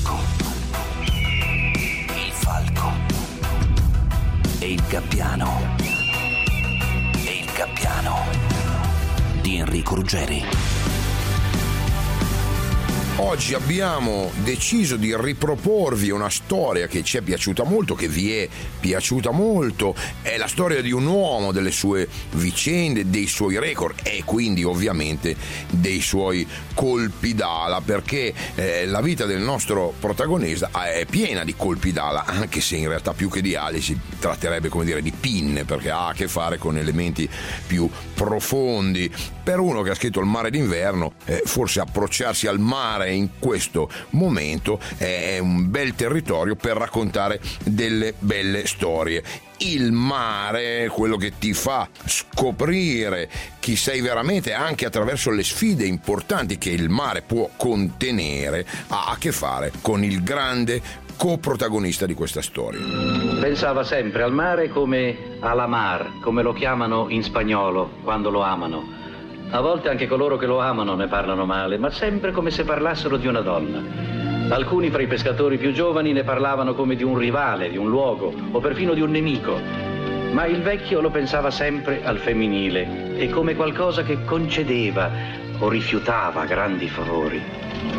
falco. Il falco. E il gabbiano. E il gabbiano di Enrico Ruggeri. Oggi abbiamo deciso di riproporvi una storia che ci è piaciuta molto, che vi è piaciuta molto. È la storia di un uomo, delle sue vicende, dei suoi record e quindi ovviamente dei suoi colpi d'ala, perché la vita del nostro protagonista è piena di colpi d'ala, anche se in realtà più che di ali si tratterebbe, come dire, di pinne, perché ha a che fare con elementi più profondi. Per uno che ha scritto Il mare d'inverno, forse approcciarsi al mare in questo momento è un bel territorio per raccontare delle belle storie. Il mare, quello che ti fa scoprire chi sei veramente anche attraverso le sfide importanti che il mare può contenere, ha a che fare con il grande coprotagonista di questa storia. Pensava sempre al mare come alla mar, come lo chiamano in spagnolo quando lo amano. A volte anche coloro che lo amano ne parlano male, ma sempre come se parlassero di una donna. Alcuni fra i pescatori più giovani ne parlavano come di un rivale, di un luogo o perfino di un nemico. Ma il vecchio lo pensava sempre al femminile e come qualcosa che concedeva o rifiutava grandi favori.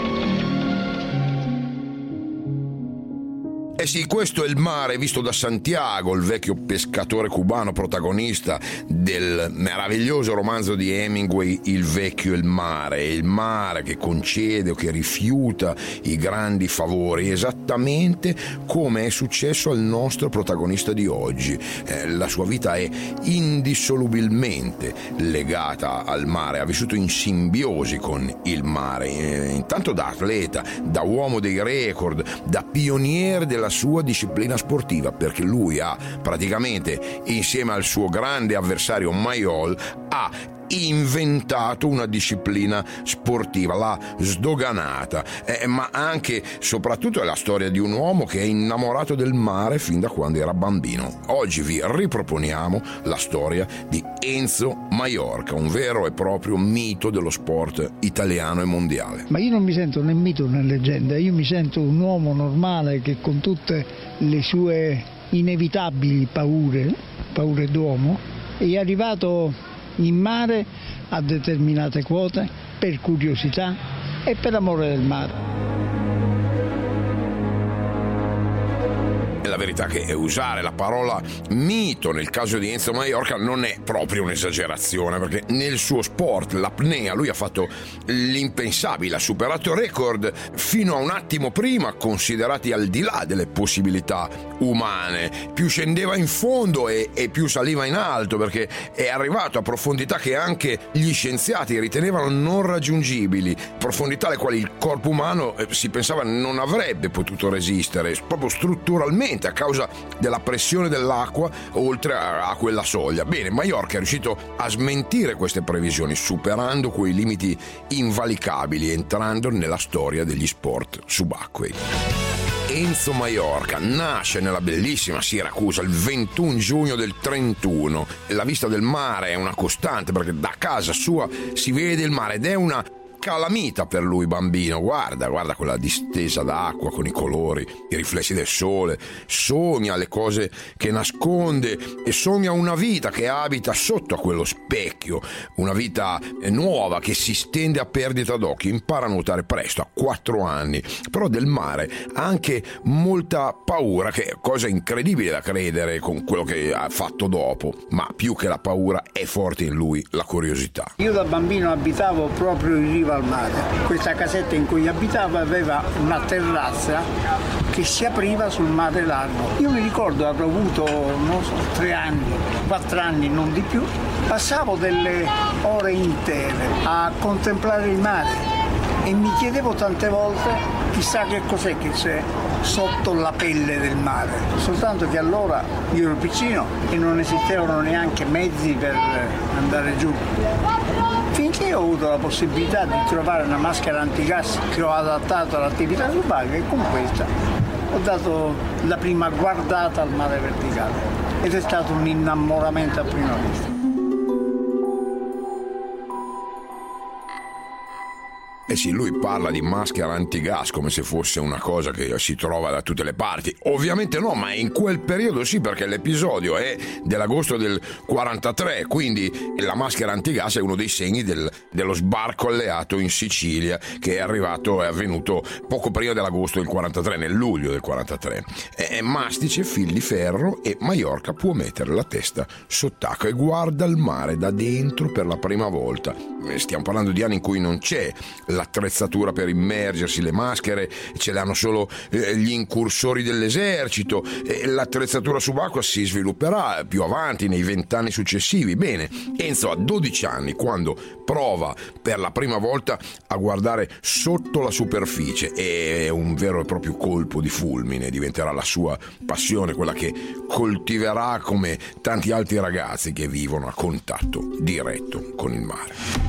Eh sì, questo è il mare visto da Santiago, il vecchio pescatore cubano protagonista del meraviglioso romanzo di Hemingway Il vecchio e il mare che concede o che rifiuta i grandi favori, esattamente come è successo al nostro protagonista di oggi. La sua vita è indissolubilmente legata al mare, ha vissuto in simbiosi con il mare, intanto da atleta, da uomo dei record, da pioniere della sua disciplina sportiva, perché lui ha praticamente, insieme al suo grande avversario Mayol, ha inventato una disciplina sportiva, l'ha sdoganata, ma anche soprattutto è la storia di un uomo che è innamorato del mare fin da quando era bambino. Oggi vi riproponiamo la storia di Enzo Maiorca, un vero e proprio mito dello sport italiano e mondiale. Ma io non mi sento né mito né leggenda, io mi sento un uomo normale che con tutte le sue inevitabili paure d'uomo, è arrivato in mare a determinate quote per curiosità e per amore del mare. La verità è che usare la parola mito nel caso di Enzo Maiorca non è proprio un'esagerazione, perché nel suo sport, l'apnea, lui ha fatto l'impensabile, ha superato record fino a un attimo prima considerati al di là delle possibilità umane. Più scendeva in fondo e più saliva in alto, perché è arrivato a profondità che anche gli scienziati ritenevano non raggiungibili, profondità alle quali il corpo umano si pensava non avrebbe potuto resistere, proprio strutturalmente, a causa della pressione dell'acqua oltre a quella soglia. Bene, Maiorca è riuscito a smentire queste previsioni, superando quei limiti invalicabili, entrando nella storia degli sport subacquei. Enzo Maiorca nasce nella bellissima Siracusa il 21 giugno del 31. La vista del mare è una costante, perché da casa sua si vede il mare ed è una calamita per lui bambino. Guarda quella distesa d'acqua con i colori, i riflessi del sole, sogna le cose che nasconde e sogna una vita che abita sotto a quello specchio, una vita nuova che si stende a perdita d'occhio. Impara a nuotare presto, a 4 anni, però del mare ha anche molta paura, che è cosa incredibile da credere con quello che ha fatto dopo, ma più che la paura è forte in lui la curiosità. Io da bambino abitavo proprio in riva al mare. Questa casetta in cui abitavo aveva una terrazza che si apriva sul mare largo. Io mi ricordo, avrò avuto, non so, 3 anni, 4 anni, non di più. Passavo delle ore intere a contemplare il mare e mi chiedevo tante volte chissà che cos'è che c'è sotto la pelle del mare. Soltanto che allora io ero piccino e non esistevano neanche mezzi per andare giù. Finché ho avuto la possibilità di trovare una maschera antigas che ho adattato all'attività subacquea, e con questa ho dato la prima guardata al mare verticale ed è stato un innamoramento a prima vista. sì, lui parla di maschera antigas come se fosse una cosa che si trova da tutte le parti. Ovviamente no, ma in quel periodo sì, perché l'episodio è dell'agosto del 43, quindi la maschera antigas è uno dei segni dello sbarco alleato in Sicilia, che è avvenuto poco prima dell'agosto del 43, nel luglio del 43. Mastice, fil di ferro, e Maiorca può mettere la testa sott'acqua e guarda il mare da dentro per la prima volta. Stiamo parlando di anni in cui non c'è l'attrezzatura per immergersi, le maschere ce le hanno solo gli incursori dell'esercito, l'attrezzatura subacquea si svilupperà più avanti nei 20 anni successivi. Bene, Enzo ha 12 anni quando prova per la prima volta a guardare sotto la superficie, e un vero e proprio colpo di fulmine diventerà la sua passione, quella che coltiverà come tanti altri ragazzi che vivono a contatto diretto con il mare.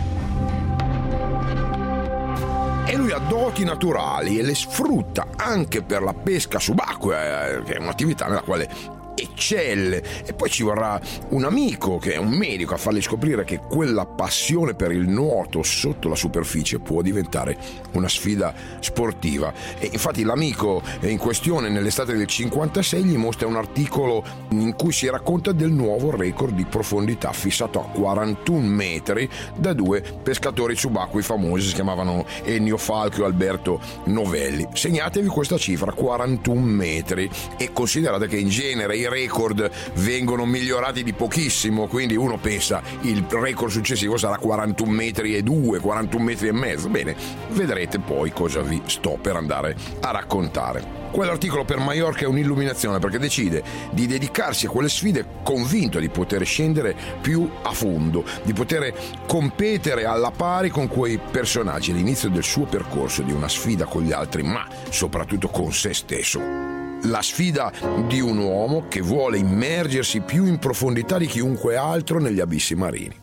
E lui ha doti naturali e le sfrutta anche per la pesca subacquea, che è un'attività nella quale eccelle. E poi ci vorrà un amico che è un medico a fargli scoprire che quella passione per il nuoto sotto la superficie può diventare una sfida sportiva. E infatti l'amico in questione nell'estate del 56 gli mostra un articolo in cui si racconta del nuovo record di profondità fissato a 41 metri da due pescatori subacquei famosi, si chiamavano Ennio Falco e Alberto Novelli. Segnatevi questa cifra, 41 metri, e considerate che in genere i record vengono migliorati di pochissimo, quindi uno pensa il record successivo sarà 41 metri e 2, 41 metri e mezzo. Bene, vedrete poi cosa vi sto per andare a raccontare. Quell'articolo per Maiorca è un'illuminazione, perché decide di dedicarsi a quelle sfide convinto di poter scendere più a fondo, di poter competere alla pari con quei personaggi all'inizio del suo percorso di una sfida con gli altri, ma soprattutto con se stesso. La sfida di un uomo che vuole immergersi più in profondità di chiunque altro negli abissi marini.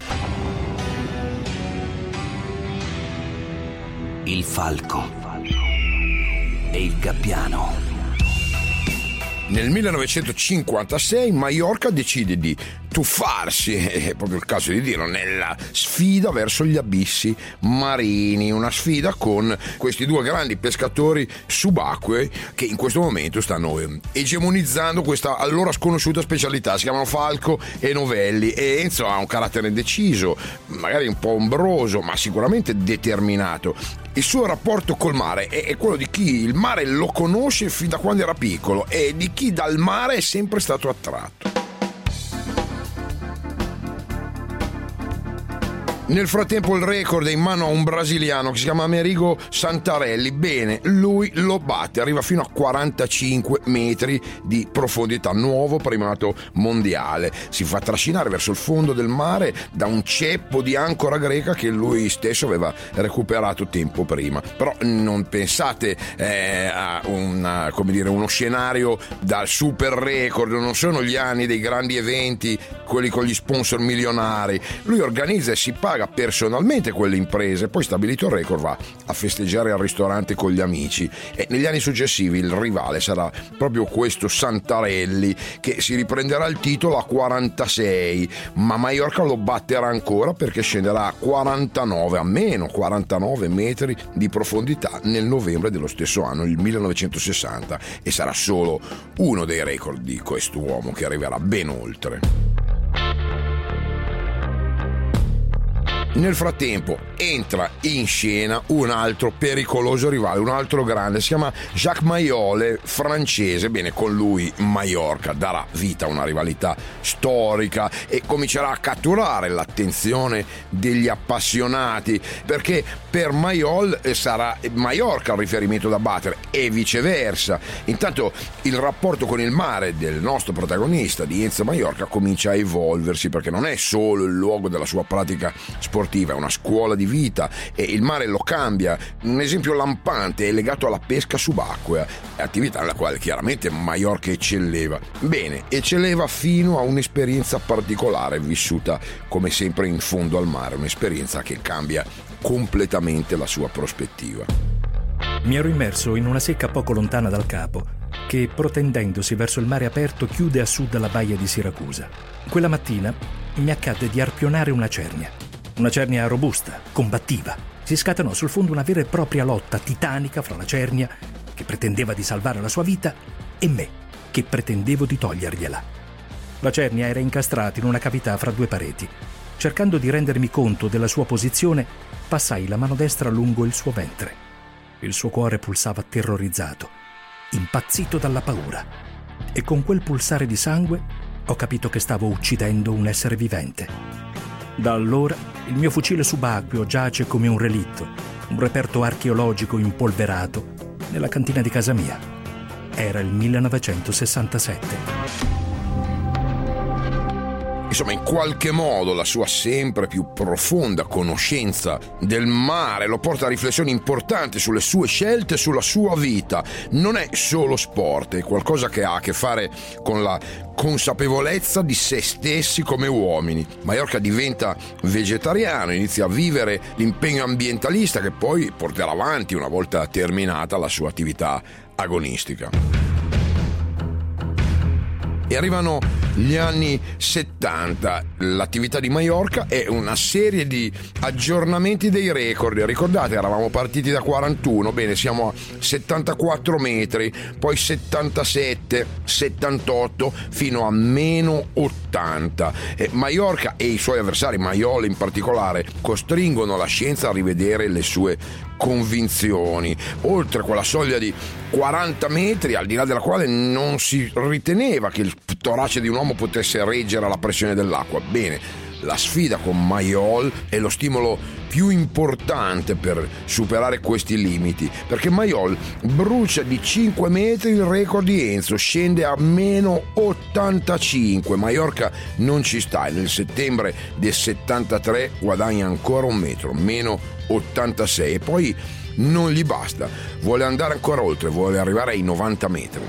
Il falco e il gabbiano. Nel 1956 Maiorca decide di tuffarsi, è proprio il caso di dirlo, nella sfida verso gli abissi marini, una sfida con questi due grandi pescatori subacquei che in questo momento stanno egemonizzando questa allora sconosciuta specialità. Si chiamano Falco e Novelli, e Enzo ha un carattere deciso, magari un po' ombroso, ma sicuramente determinato. Il suo rapporto col mare è quello di chi il mare lo conosce fin da quando era piccolo e di chi dal mare è sempre stato attratto. Nel frattempo il record è in mano a un brasiliano che si chiama Amerigo Santarelli. Bene, lui lo batte, arriva fino a 45 metri di profondità, nuovo primato mondiale. Si fa trascinare verso il fondo del mare da un ceppo di ancora greca che lui stesso aveva recuperato tempo prima. Però non pensate a uno scenario da super record, non sono gli anni dei grandi eventi, quelli con gli sponsor milionari. Lui organizza e si paga personalmente quelle imprese, poi stabilito il record va a festeggiare al ristorante con gli amici, e negli anni successivi il rivale sarà proprio questo Santarelli, che si riprenderà il titolo a 46, ma Maiorca lo batterà ancora perché scenderà a meno 49 metri di profondità nel novembre dello stesso anno, il 1960, e sarà solo uno dei record di quest'uomo che arriverà ben oltre. Nel frattempo entra in scena un altro pericoloso rivale, un altro grande, si chiama Jacques Mayol, francese. Bene, con lui Maiorca darà vita a una rivalità storica e comincerà a catturare l'attenzione degli appassionati, perché per Mayol sarà Maiorca il riferimento da battere e viceversa. Intanto il rapporto con il mare del nostro protagonista di Enzo Maiorca comincia a evolversi, perché non è solo il luogo della sua pratica sportiva, è una scuola di vita e il mare lo cambia. Un esempio lampante è legato alla pesca subacquea, attività nella quale chiaramente Maiorca eccelleva. Bene, eccelleva fino a un'esperienza particolare vissuta come sempre in fondo al mare, un'esperienza che cambia completamente la sua prospettiva. Mi ero immerso in una secca poco lontana dal capo che, protendendosi verso il mare aperto, chiude a sud la baia di Siracusa. Quella mattina mi accadde di arpionare una cernia. Una cernia robusta, combattiva. Si scatenò sul fondo una vera e propria lotta titanica fra la cernia, che pretendeva di salvare la sua vita, e me, che pretendevo di togliergliela. La cernia era incastrata in una cavità fra due pareti. Cercando di rendermi conto della sua posizione, passai la mano destra lungo il suo ventre. Il suo cuore pulsava terrorizzato, impazzito dalla paura. E con quel pulsare di sangue ho capito che stavo uccidendo un essere vivente. Da allora il mio fucile subacqueo giace come un relitto, un reperto archeologico impolverato nella cantina di casa mia. Era il 1967. Insomma, in qualche modo la sua sempre più profonda conoscenza del mare lo porta a riflessioni importanti sulle sue scelte e sulla sua vita. Non è solo sport, è qualcosa che ha a che fare con la consapevolezza di se stessi come uomini. Maiorca diventa vegetariano, inizia a vivere l'impegno ambientalista che poi porterà avanti una volta terminata la sua attività agonistica. E arrivano gli anni 70, l'attività di Maiorca è una serie di aggiornamenti dei record. Ricordate, eravamo partiti da 41, bene, siamo a 74 metri, poi 77, 78, fino a meno 80. Maiorca e i suoi avversari, Mayol in particolare, costringono la scienza a rivedere le sue convinzioni. Oltre quella soglia di 40 metri, al di là della quale non si riteneva che il torace di un uomo potesse reggere la pressione dell'acqua. Bene, la sfida con Mayol è lo stimolo più importante per superare questi limiti, perché Mayol brucia di 5 metri il record di Enzo, scende a meno 85. Maiorca non ci sta e nel settembre del 73 guadagna ancora un metro, meno 86, e poi non gli basta, vuole andare ancora oltre, vuole arrivare ai 90 metri.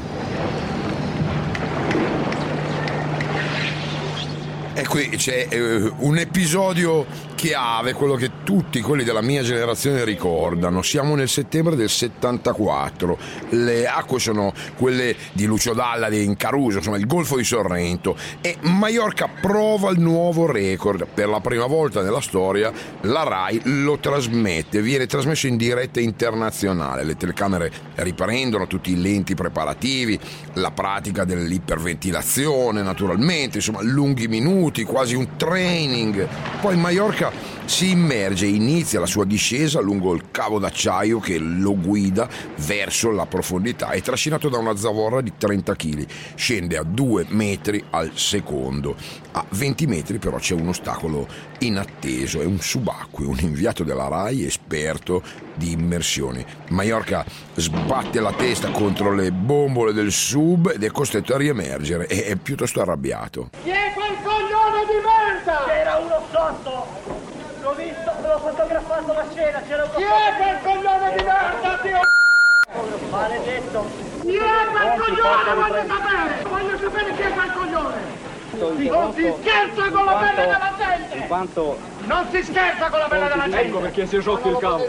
E qui c'è un episodio chiave, quello che tutti quelli della mia generazione ricordano. Siamo nel settembre del 74, le acque sono quelle di Lucio Dalla in Caruso, insomma il Golfo di Sorrento, e Maiorca prova il nuovo record. Per la prima volta nella storia la RAI lo trasmette, viene trasmesso in diretta internazionale, le telecamere riprendono tutti i lenti preparativi, la pratica dell'iperventilazione naturalmente, insomma lunghi minuti, quasi un training. Poi Maiorca si immerge e inizia la sua discesa lungo il cavo d'acciaio che lo guida verso la profondità. È trascinato da una zavorra di 30 kg, scende a 2 metri al secondo. A 20 metri però c'è un ostacolo inatteso, è un subacqueo, un inviato della RAI esperto di immersioni. Maiorca sbatte la testa contro le bombole del sub ed è costretto a riemergere, è piuttosto arrabbiato. Chi è quel coglione di merda? C'era uno sotto! L'ho visto, l'ho fotografato la scena, c'era uno sotto! Chi è quel coglione di merda, Dio? Maledetto! Chi è quel coglione? Voglio sapere chi è quel coglione! Non si scherza con la pelle della gente! Non si scherza con la pelle della gente! Ecco perché si è rotto il cavo.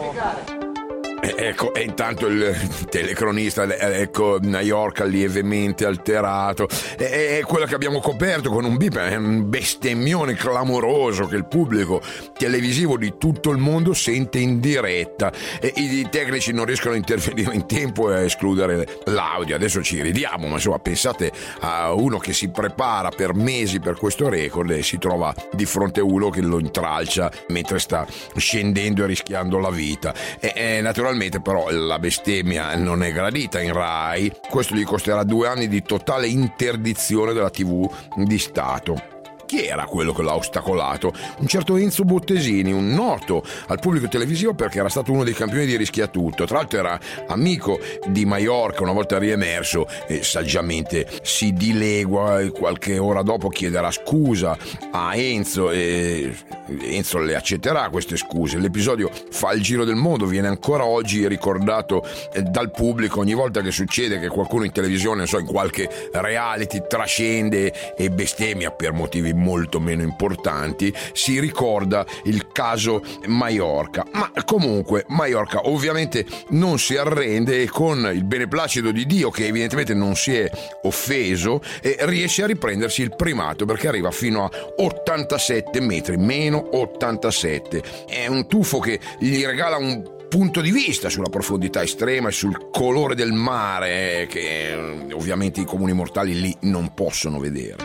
Ecco, e intanto il telecronista, ecco Maiorca lievemente alterato, è quello che abbiamo coperto con un bip, è un bestemmione clamoroso che il pubblico televisivo di tutto il mondo sente in diretta, e i tecnici non riescono a intervenire in tempo e a escludere l'audio. Adesso ci ridiamo, ma insomma pensate a uno che si prepara per mesi per questo record e si trova di fronte a uno che lo intralcia mentre sta scendendo e rischiando la vita. Naturalmente però la bestemmia non è gradita in RAI, questo gli costerà 2 anni di totale interdizione dalla TV di Stato. Chi era quello che l'ha ostacolato? Un certo Enzo Bottesini, un noto al pubblico televisivo perché era stato uno dei campioni di Rischiatutto. Tra l'altro era amico di Maiorca, una volta riemerso e saggiamente si dilegua e qualche ora dopo chiederà scusa a Enzo e Enzo le accetterà queste scuse. L'episodio fa il giro del mondo, viene ancora oggi ricordato dal pubblico ogni volta che succede che qualcuno in televisione, non so, in qualche reality trascende e bestemmia per motivi molto meno importanti, si ricorda il caso Maiorca. Ma comunque Maiorca ovviamente non si arrende e con il beneplacito di Dio, che evidentemente non si è offeso, riesce a riprendersi il primato, perché arriva fino a 87 metri, meno 87. È un tuffo che gli regala un punto di vista sulla profondità estrema e sul colore del mare che ovviamente i comuni mortali lì non possono vedere.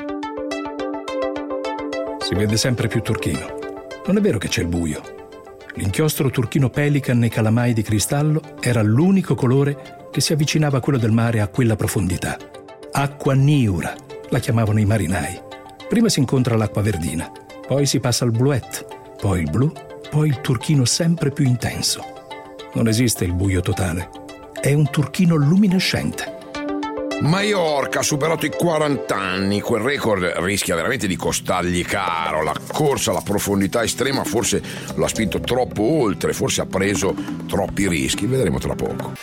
Si vede sempre più turchino. Non è vero che c'è il buio. L'inchiostro turchino pelican nei calamai di cristallo era l'unico colore che si avvicinava a quello del mare a quella profondità. Acqua niura, la chiamavano i marinai. Prima si incontra l'acqua verdina, poi si passa al bluette, poi il blu, poi il turchino sempre più intenso. Non esiste il buio totale, è un turchino luminescente. Maiorca ha superato i 40 anni, quel record rischia veramente di costargli caro. La corsa alla profondità estrema forse lo ha spinto troppo oltre, forse ha preso troppi rischi, vedremo tra poco.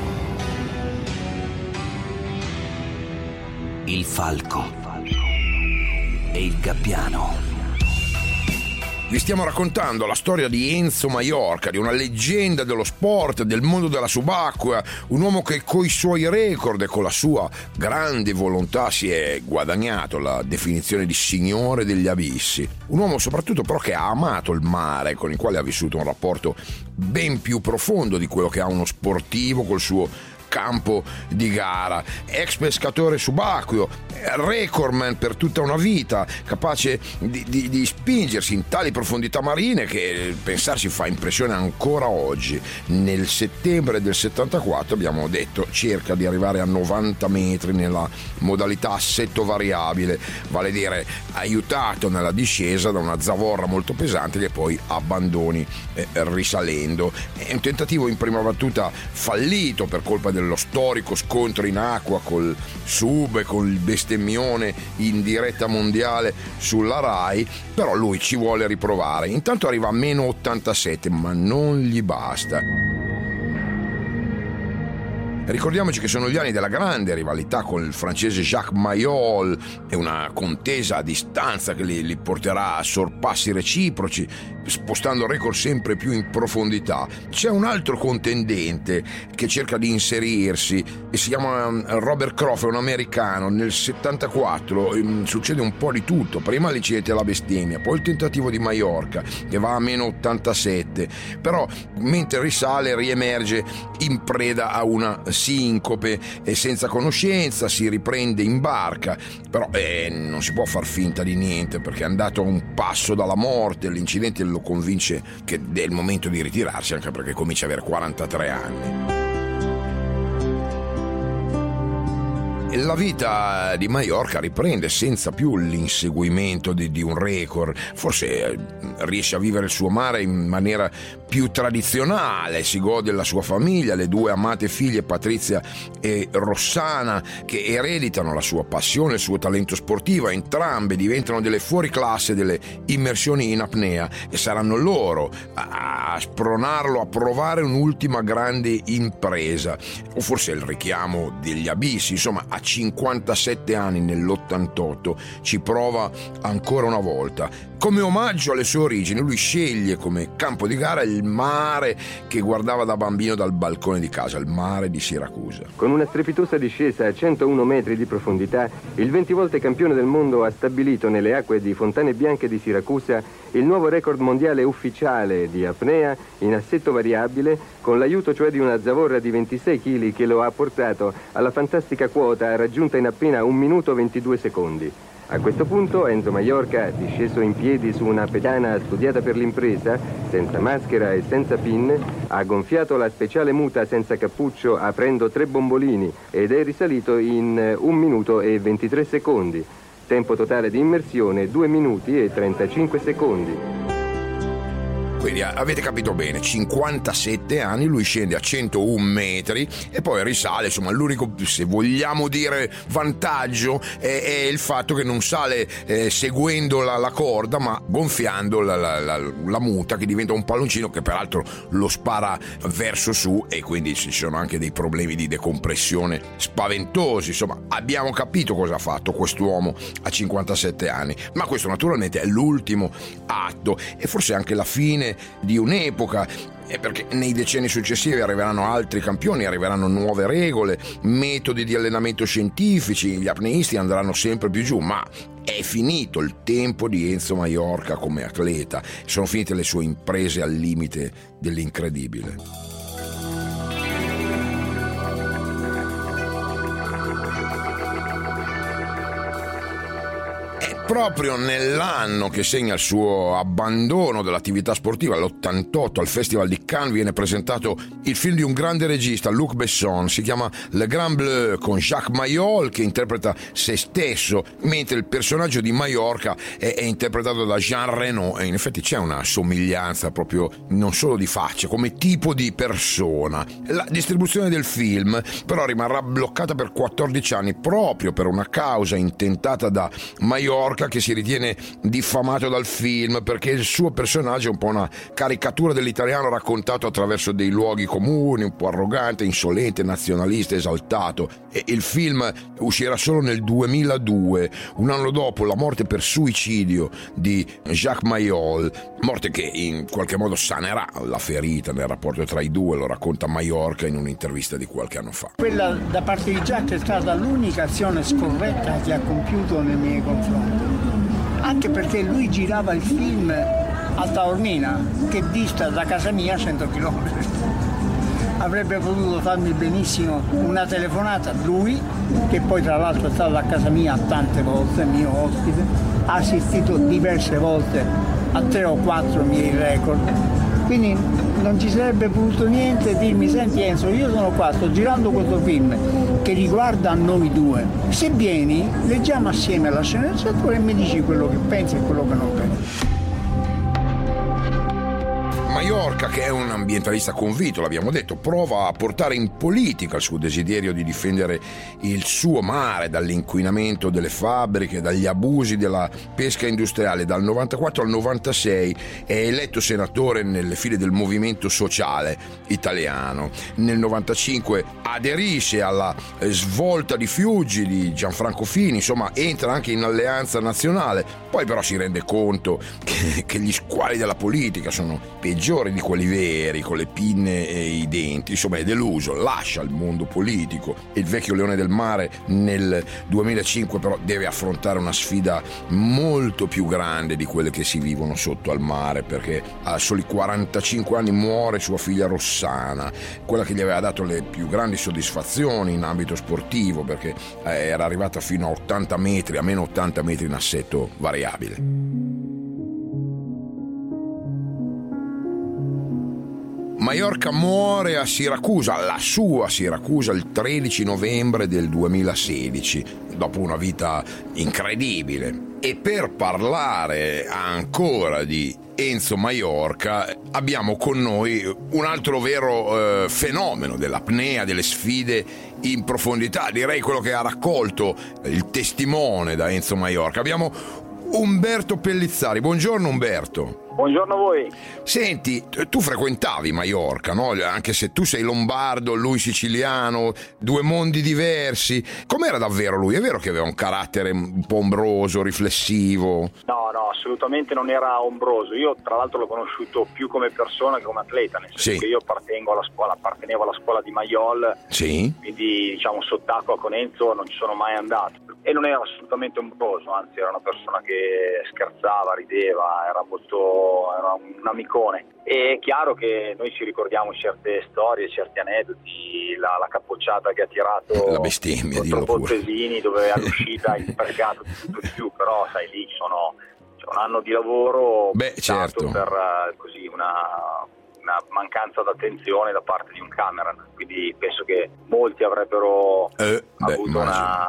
Il falco e il gabbiano. Vi stiamo raccontando la storia di Enzo Maiorca, di una leggenda dello sport, del mondo della subacquea, un uomo che coi suoi record e con la sua grande volontà si è guadagnato la definizione di signore degli abissi. Un uomo soprattutto però che ha amato il mare, con il quale ha vissuto un rapporto ben più profondo di quello che ha uno sportivo col suo campo di gara. Ex pescatore subacqueo, recordman per tutta una vita, capace di spingersi in tali profondità marine che pensarci fa impressione ancora oggi. Nel settembre del 74 abbiamo detto cerca di arrivare a 90 metri nella modalità assetto variabile, vale a dire aiutato nella discesa da una zavorra molto pesante che poi abbandoni risalendo. È un tentativo in prima battuta fallito per colpa dello storico scontro in acqua col sub e con il bestemmione in diretta mondiale sulla Rai, però lui ci vuole riprovare. Intanto arriva a meno 87, ma non gli basta. Ricordiamoci che sono gli anni della grande rivalità con il francese Jacques Mayol e una contesa a distanza che li porterà a sorpassi reciproci, spostando il record sempre più in profondità. C'è un altro contendente che cerca di inserirsi e si chiama Robert Croft, è un americano. Nel 74 succede un po' di tutto: prima l'incidente alla bestemmia, poi il tentativo di Maiorca che va a meno 87, però mentre risale riemerge in preda a una sincope e senza conoscenza, si riprende in barca, però non si può far finta di niente perché è andato a un passo dalla morte. L'incidente lo convince che è il momento di ritirarsi, anche perché comincia ad avere 43 anni. La vita di Maiorca riprende senza più l'inseguimento di un record, forse riesce a vivere il suo mare in maniera più tradizionale, si gode della sua famiglia, le due amate figlie Patrizia e Rossana che ereditano la sua passione, il suo talento sportivo. Entrambe diventano delle fuoriclasse delle immersioni in apnea e saranno loro a spronarlo a provare un'ultima grande impresa, o forse il richiamo degli abissi. Insomma, a 57 anni nell'88 ci prova ancora una volta. Come omaggio alle sue origini lui sceglie come campo di gara il mare che guardava da bambino dal balcone di casa, il mare di Siracusa. Con una strepitosa discesa a 101 metri di profondità, il 20 volte campione del mondo ha stabilito nelle acque di Fontane Bianche di Siracusa il nuovo record mondiale ufficiale di apnea in assetto variabile, con l'aiuto cioè di una zavorra di 26 kg che lo ha portato alla fantastica quota raggiunta in appena 1 minuto 22 secondi. A questo punto Enzo Maiorca, disceso in piedi su una pedana studiata per l'impresa, senza maschera e senza pinne, ha gonfiato la speciale muta senza cappuccio aprendo 3 bombolini ed è risalito in 1 minuto e 23 secondi. Tempo totale di immersione 2 minuti e 35 secondi. Quindi avete capito bene, 57 anni, lui scende a 101 metri e poi risale. Insomma, l'unico, se vogliamo dire, vantaggio è il fatto che non sale seguendo la corda, ma gonfiando la muta, che diventa un palloncino che peraltro lo spara verso su, e quindi ci sono anche dei problemi di decompressione spaventosi. Insomma, abbiamo capito cosa ha fatto quest'uomo a 57 anni, ma questo naturalmente è l'ultimo atto e forse anche la fine di un'epoca, perché nei decenni successivi arriveranno altri campioni, arriveranno nuove regole, metodi di allenamento scientifici, gli apneisti andranno sempre più giù, ma è finito il tempo di Enzo Maiorca come atleta, sono finite le sue imprese al limite dell'incredibile. Proprio nell'anno che segna il suo abbandono dell'attività sportiva, l'88, al Festival di Cannes viene presentato il film di un grande regista, Luc Besson, si chiama Le Grand Bleu, con Jacques Mayol che interpreta se stesso, mentre il personaggio di Maiorca è interpretato da Jean Reno, e in effetti c'è una somiglianza proprio non solo di faccia, come tipo di persona. La distribuzione del film però rimarrà bloccata per 14 anni proprio per una causa intentata da Maiorca, che si ritiene diffamato dal film perché il suo personaggio è un po' una caricatura dell'italiano raccontato attraverso dei luoghi comuni, un po' arrogante, insolente, nazionalista, esaltato. E il film uscirà solo nel 2002, un anno dopo la morte per suicidio di Jacques Mayol, morte che in qualche modo sanerà la ferita nel rapporto tra i due, lo racconta Maiorca in un'intervista di qualche anno fa. Quella da parte di Jacques è stata l'unica azione scorretta che ha compiuto nei miei confronti, anche perché lui girava il film a Taormina, che dista da casa mia 100 km. Avrebbe potuto farmi benissimo una telefonata, lui, che poi tra l'altro è stato a casa mia tante volte, mio ospite, ha assistito diverse volte a 3 o 4 miei record, quindi non ci sarebbe potuto niente dirmi: senti Enzo, io sono qua, sto girando questo film che riguarda noi due, se vieni leggiamo assieme la sceneggiatura e mi dici quello che pensi e quello che non pensi. Maiorca, che è un ambientalista convinto, l'abbiamo detto, prova a portare in politica il suo desiderio di difendere il suo mare dall'inquinamento delle fabbriche, dagli abusi della pesca industriale. Dal 94 al 96 è eletto senatore nelle file del Movimento Sociale Italiano. Nel 95 aderisce alla svolta di Fiuggi di Gianfranco Fini, insomma entra anche in Alleanza Nazionale, poi però si rende conto che gli squali della politica sono peggiori di quelli veri, con le pinne e i denti, insomma è deluso, lascia il mondo politico. Il vecchio leone del mare nel 2005 però deve affrontare una sfida molto più grande di quelle che si vivono sotto al mare, perché a soli 45 anni muore sua figlia Rossana, quella che gli aveva dato le più grandi soddisfazioni in ambito sportivo, perché era arrivata fino a 80 metri, a meno 80 metri in assetto variabile. Maiorca muore a Siracusa, la sua Siracusa, il 13 novembre del 2016, dopo una vita incredibile. E per parlare ancora di Enzo Maiorca abbiamo con noi un altro vero fenomeno dell'apnea, delle sfide in profondità, direi quello che ha raccolto il testimone da Enzo Maiorca. Abbiamo Umberto Pellizzari. Buongiorno Umberto. Buongiorno a voi. Senti, tu frequentavi Maiorca, no? Anche se tu sei lombardo, lui siciliano, due mondi diversi. Com'era davvero lui? È vero che aveva un carattere un po' ombroso, riflessivo? No, assolutamente non era ombroso. Io tra l'altro l'ho conosciuto più come persona che come atleta, nel senso che io appartenevo alla scuola di Mayol, sì. Quindi diciamo sott'acqua con Enzo non ci sono mai andato. E non era assolutamente ombroso, anzi era una persona che scherzava, rideva, era un amicone. È chiaro che noi ci ricordiamo certe storie, certi aneddoti, la capocciata che ha tirato la bestemmia contro Bottesini, dove all'uscita ha imprecato tutto di più, però sai, lì c'è un anno di lavoro certo. Per così una mancanza d'attenzione da parte di un cameraman, quindi penso che molti avrebbero avuto una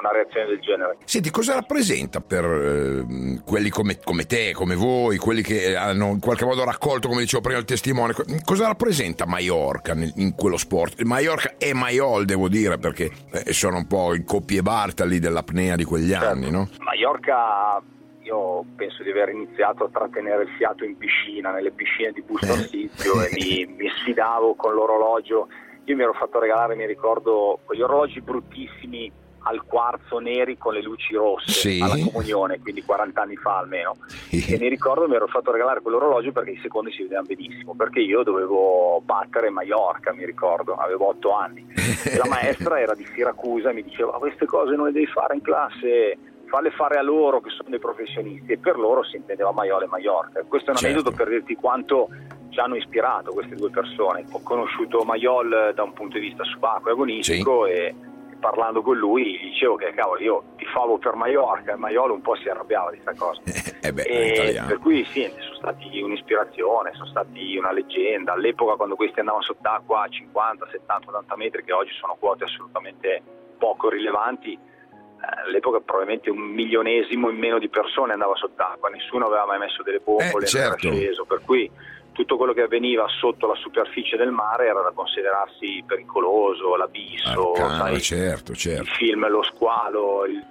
una reazione del genere. Senti, cosa rappresenta per quelli come te, come voi, quelli che hanno in qualche modo raccolto, come dicevo prima, il testimone, cosa rappresenta Maiorca in quello sport? Maiorca e Maiol, devo dire, perché sono un po' i Coppi e Bartali dell'apnea di quegli anni, no? Maiorca, io penso di aver iniziato a trattenere il fiato in piscina, nelle piscine di Busto Arsizio, e mi sfidavo con l'orologio. Io mi ero fatto regalare, mi ricordo, quegli orologi bruttissimi al quarzo neri con le luci rosse alla comunione, quindi 40 anni fa almeno. E mi ricordo mi ero fatto regalare quell'orologio perché i secondi si vedevano benissimo, perché io dovevo battere Maiorca, mi ricordo, avevo 8 anni. E la maestra era di Siracusa e mi diceva: queste cose non le devi fare in classe, falle fare a loro che sono dei professionisti. E per loro si intendeva Maiol e Maiorca. Questo è un aneddoto per dirti quanto ci hanno ispirato queste due persone. Ho conosciuto Maiol da un punto di vista subacqueo e agonistico, e parlando con lui gli dicevo che cavolo, io tifavo per Maiorca, e Maiol un po' si arrabbiava di sta cosa. Per cui sì, sono stati un'ispirazione, sono stati una leggenda. All'epoca, quando questi andavano sott'acqua a 50, 70, 80 metri, che oggi sono quote assolutamente poco rilevanti, all'epoca probabilmente 1 milionesimo in meno di persone andava sott'acqua, nessuno aveva mai messo delle bombole, non era sceso, per cui tutto quello che avveniva sotto la superficie del mare era da considerarsi pericoloso, l'abisso, il film Lo squalo, il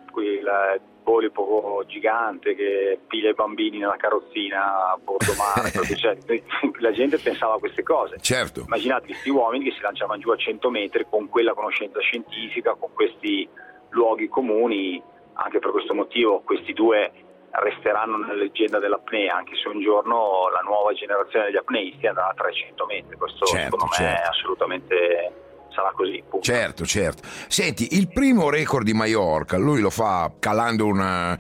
polipo gigante che piglia i bambini nella carrozzina a bordo mare, perché la gente pensava a queste cose. Immaginate questi uomini che si lanciavano giù a 100 metri con quella conoscenza scientifica, con questi luoghi comuni. Anche per questo motivo questi due resteranno nella leggenda dell'apnea, anche se un giorno la nuova generazione degli apneisti andrà a 300 metri. Questo secondo me assolutamente sarà così. Punto. Certo. Senti, il primo record di Maiorca lui lo fa calando una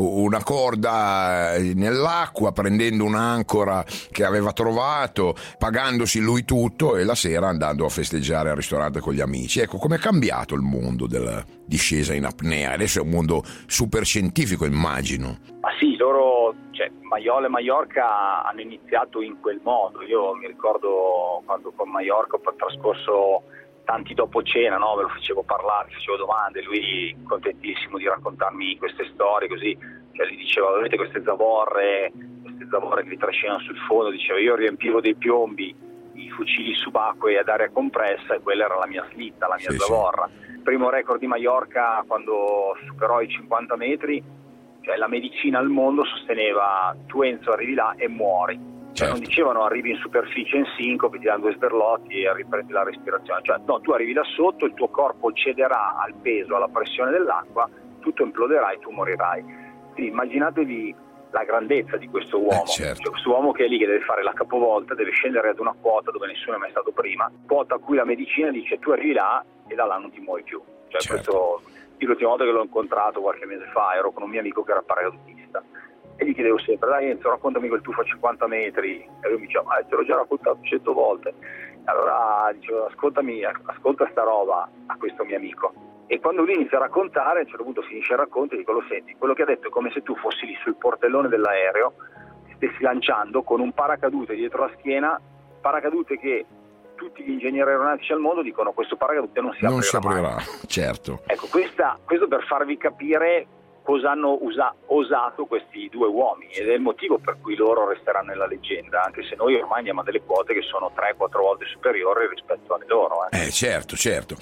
corda nell'acqua, prendendo un'ancora che aveva trovato, pagandosi lui tutto, e la sera andando a festeggiare al ristorante con gli amici. Ecco, com'è cambiato il mondo della discesa in apnea? Adesso è un mondo super scientifico, immagino. Ma sì, loro, Maiol e Maiorca hanno iniziato in quel modo. Io mi ricordo quando con Maiorca ho trascorso tanti dopo cena, no? Ve lo facevo parlare, facevo domande, lui contentissimo di raccontarmi queste storie, così, gli dicevo: vedete queste zavorre che li trascinano sul fondo, diceva, io riempivo dei piombi i fucili subacquei ad aria compressa, e quella era la mia slitta, la mia zavorra. Il primo record di Maiorca, quando superò i 50 metri, la medicina al mondo sosteneva: tu Enzo arrivi là e muori. Non dicevano arrivi in superficie in sincope, ti danno 2 sberlotti e riprendi la respirazione. No, tu arrivi là sotto, il tuo corpo cederà al peso, alla pressione dell'acqua, tutto imploderà e tu morirai. Quindi immaginatevi la grandezza di questo uomo, questo uomo che è lì, che deve fare la capovolta, deve scendere ad una quota dove nessuno è mai stato prima, quota a cui la medicina dice: tu arrivi là e da là non ti muovi più. Questo, io l'ultima volta che l'ho incontrato qualche mese fa ero con un mio amico che era paracadutista, e gli chiedevo sempre: dai Enzo, raccontami quel tuffo a 50 metri. E lui mi diceva: te l'ho già raccontato 100 volte. Allora dicevo: ascolta sta roba a questo mio amico. E quando lui inizia a raccontare, a un certo punto finisce il racconto e dico: lo senti, quello che ha detto è come se tu fossi lì sul portellone dell'aereo, stessi lanciando con un paracadute dietro la schiena, paracadute che tutti gli ingegneri aeronautici al mondo dicono: questo paracadute non si aprirà. Certo. Ecco, questo per farvi capire cosa hanno osato questi due uomini, ed è il motivo per cui loro resteranno nella leggenda, anche se noi ormai andiamo a delle quote che sono 3-4 volte superiori rispetto alle loro. Certo.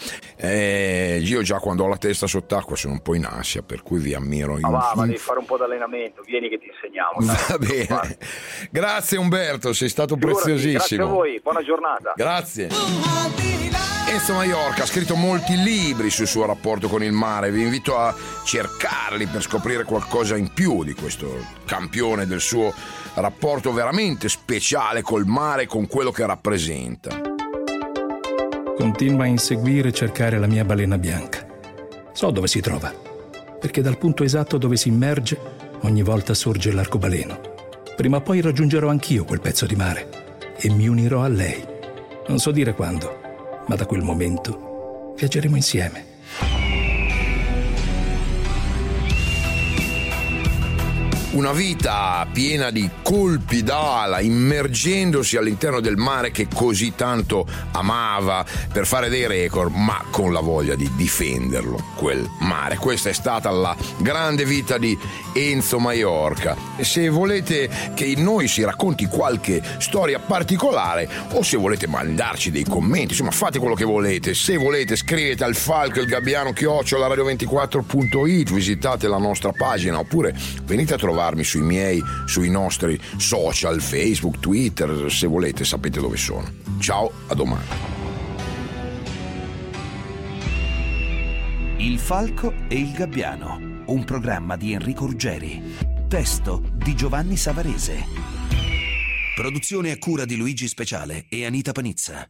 Io già quando ho la testa sott'acqua sono un po' in ansia, per cui vi ammiro. Ma devi fare un po' di allenamento, vieni che ti insegniamo. Va bene. Grazie Umberto, sei stato preziosissimo. Grazie a voi, buona giornata. Grazie. Enzo Maiorca ha scritto molti libri sul suo rapporto con il mare, vi invito a cercarli per scoprire qualcosa in più di questo campione, del suo rapporto veramente speciale col mare, con quello che rappresenta. Continua a inseguire e cercare la mia balena bianca. So dove si trova, perché dal punto esatto dove si immerge ogni volta sorge l'arcobaleno. Prima o poi raggiungerò anch'io quel pezzo di mare e mi unirò a lei. Non so dire quando, ma da quel momento viaggeremo insieme. una vita piena di colpi d'ala, immergendosi all'interno del mare che così tanto amava per fare dei record, ma con la voglia di difenderlo, quel mare. Questa è stata la grande vita di Enzo Maiorca. E se volete che noi si racconti qualche storia particolare, o se volete mandarci dei commenti, insomma fate quello che volete. Se volete scrivete al Falco il Gabbiano @radio24.it, visitate la nostra pagina, oppure venite a trovarmi sui nostri social, Facebook, Twitter, se volete sapete dove sono. Ciao, a domani. Il Falco e il Gabbiano, un programma di Enrico Ruggeri, testo di Giovanni Savarese, produzione a cura di Luigi Speciale e Anita Panizza.